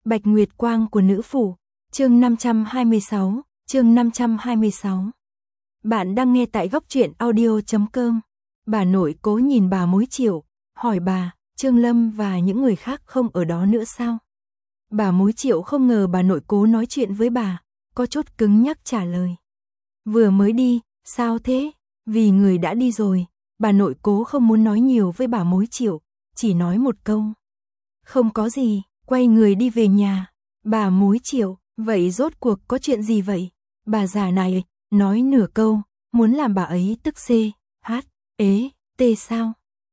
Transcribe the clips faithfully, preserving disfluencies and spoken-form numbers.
Bạch Nguyệt Quang của nữ phủ, chương năm trăm hai mươi sáu, chương năm trăm hai mươi sáu. Bạn đang nghe tại góc truyện audio chấm com. Bà nội Cố nhìn bà Mối Triệu, hỏi bà, Trương Lâm và những người khác không ở đó nữa sao? Bà Mối Triệu không ngờ bà nội Cố nói chuyện với bà, có chút cứng nhắc trả lời. Vừa mới đi, sao thế? Vì người đã đi rồi, bà nội Cố không muốn nói nhiều với bà Mối Triệu, chỉ nói một câu. Không có gì, quay người đi về nhà. Bà Mối Triệu, vậy rốt cuộc có chuyện gì vậy? Bà già này, nói nửa câu, muốn làm bà ấy tức xê, hát, ế, tê sao?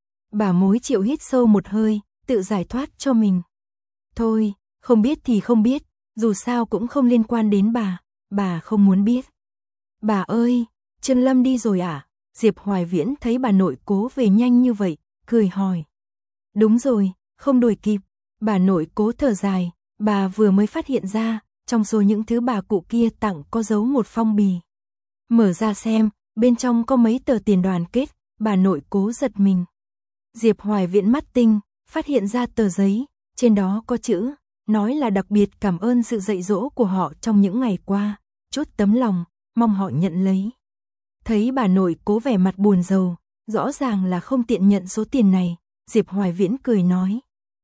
Bà Mối Triệu hít sâu một hơi, tự giải thoát cho mình. Thôi, không biết thì không biết, dù sao cũng không liên quan đến bà, bà không muốn biết. Bà ơi, Trương Lâm đi rồi à? Diệp Hoài Viễn thấy bà nội Cố về nhanh như vậy, cười hỏi. Đúng rồi, không đuổi kịp. Bà nội Cố thở dài, bà vừa mới phát hiện ra, trong số những thứ bà cụ kia tặng có giấu một phong bì. Mở ra xem, bên trong có mấy tờ tiền đoàn kết, bà nội Cố giật mình. Diệp Hoài Viễn mắt tinh, phát hiện ra tờ giấy, trên đó có chữ, nói là đặc biệt cảm ơn sự dạy dỗ của họ trong những ngày qua, chút tấm lòng, mong họ nhận lấy. Thấy bà nội Cố vẻ mặt buồn rầu, rõ ràng là không tiện nhận số tiền này, Diệp Hoài Viễn cười nói.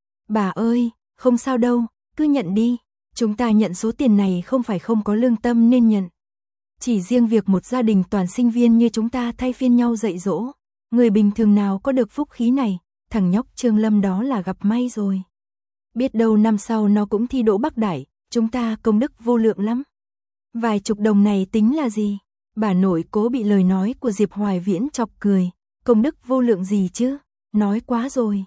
Bà ơi, không sao đâu, cứ nhận đi, chúng ta nhận số tiền này không phải không có lương tâm nên nhận. Chỉ riêng việc một gia đình toàn sinh viên như chúng ta thay phiên nhau dạy dỗ, người bình thường nào có được phúc khí này, thằng nhóc Trương Lâm đó là gặp may rồi. Biết đâu năm sau nó cũng thi đỗ Bắc Đại, chúng ta công đức vô lượng lắm. Vài chục đồng này tính là gì? Bà nội Cố bị lời nói của Diệp Hoài Viễn chọc cười, công đức vô lượng gì chứ, nói quá rồi.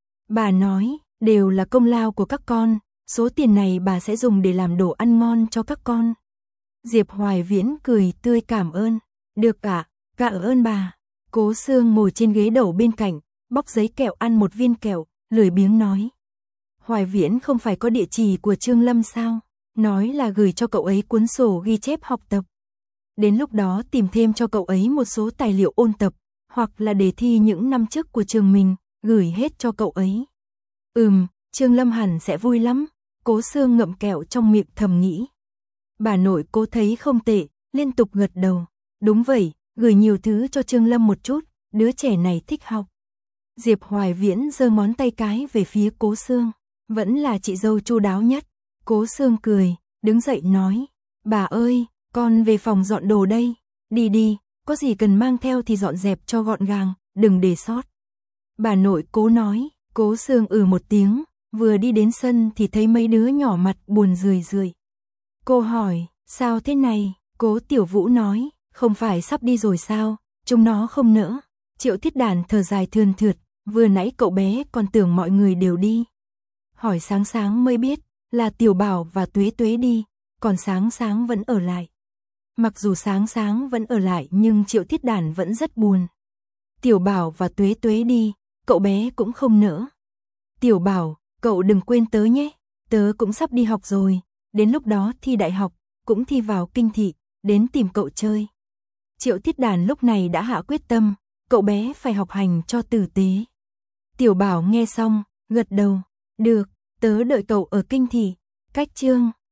Bà nói, đều là công lao của các con, số tiền này bà sẽ dùng để làm đồ ăn ngon cho các con. Diệp Hoài Viễn cười tươi cảm ơn, được ạ, cảm ơn bà. Cố Sương ngồi trên ghế đầu bên cạnh, bóc giấy kẹo ăn một viên kẹo, lười biếng nói. Hoài Viễn không phải có địa chỉ của Trương Lâm sao, nói là gửi cho cậu ấy cuốn sổ ghi chép học tập. Đến lúc đó tìm thêm cho cậu ấy một số tài liệu ôn tập, hoặc là đề thi những năm trước của trường mình, gửi hết cho cậu ấy. Ừm, Trương Lâm hẳn sẽ vui lắm, Cố Sương ngậm kẹo trong miệng thầm nghĩ. Bà nội Cố thấy không tệ, liên tục gật đầu. Đúng vậy, gửi nhiều thứ cho Trương Lâm một chút, đứa trẻ này thích học. Diệp Hoài Viễn giơ ngón tay cái về phía Cố Sương, vẫn là chị dâu chu đáo nhất. Cố Sương cười, đứng dậy nói, bà ơi, con về phòng dọn đồ đây, đi đi, có gì cần mang theo thì dọn dẹp cho gọn gàng, đừng để sót. Bà nội Cố nói, Cố Sương ừ một tiếng, vừa đi đến sân thì thấy mấy đứa nhỏ mặt buồn rười rượi. Cô hỏi, sao thế này? Cố Tiểu Vũ nói, không phải sắp đi rồi sao, chúng nó không nỡ. Triệu Thiết Đàn thở dài thườn thượt, vừa nãy cậu bé còn tưởng mọi người đều đi. Hỏi sáng sáng mới biết, là Tiểu Bảo và Tuế Tuế đi, còn sáng sáng vẫn ở lại. Mặc dù sáng sáng vẫn ở lại nhưng Triệu Thiết Đàn vẫn rất buồn. Tiểu Bảo và Tuế Tuế đi, cậu bé cũng không nỡ. Tiểu Bảo, cậu đừng quên tớ nhé, tớ cũng sắp đi học rồi, đến lúc đó thi đại học, cũng thi vào kinh thị, đến tìm cậu chơi. Triệu Thiết Đàn lúc này đã hạ quyết tâm, cậu bé phải học hành cho tử tế. Tiểu Bảo nghe xong, gật đầu, được, tớ đợi cậu ở kinh thị, cách chương.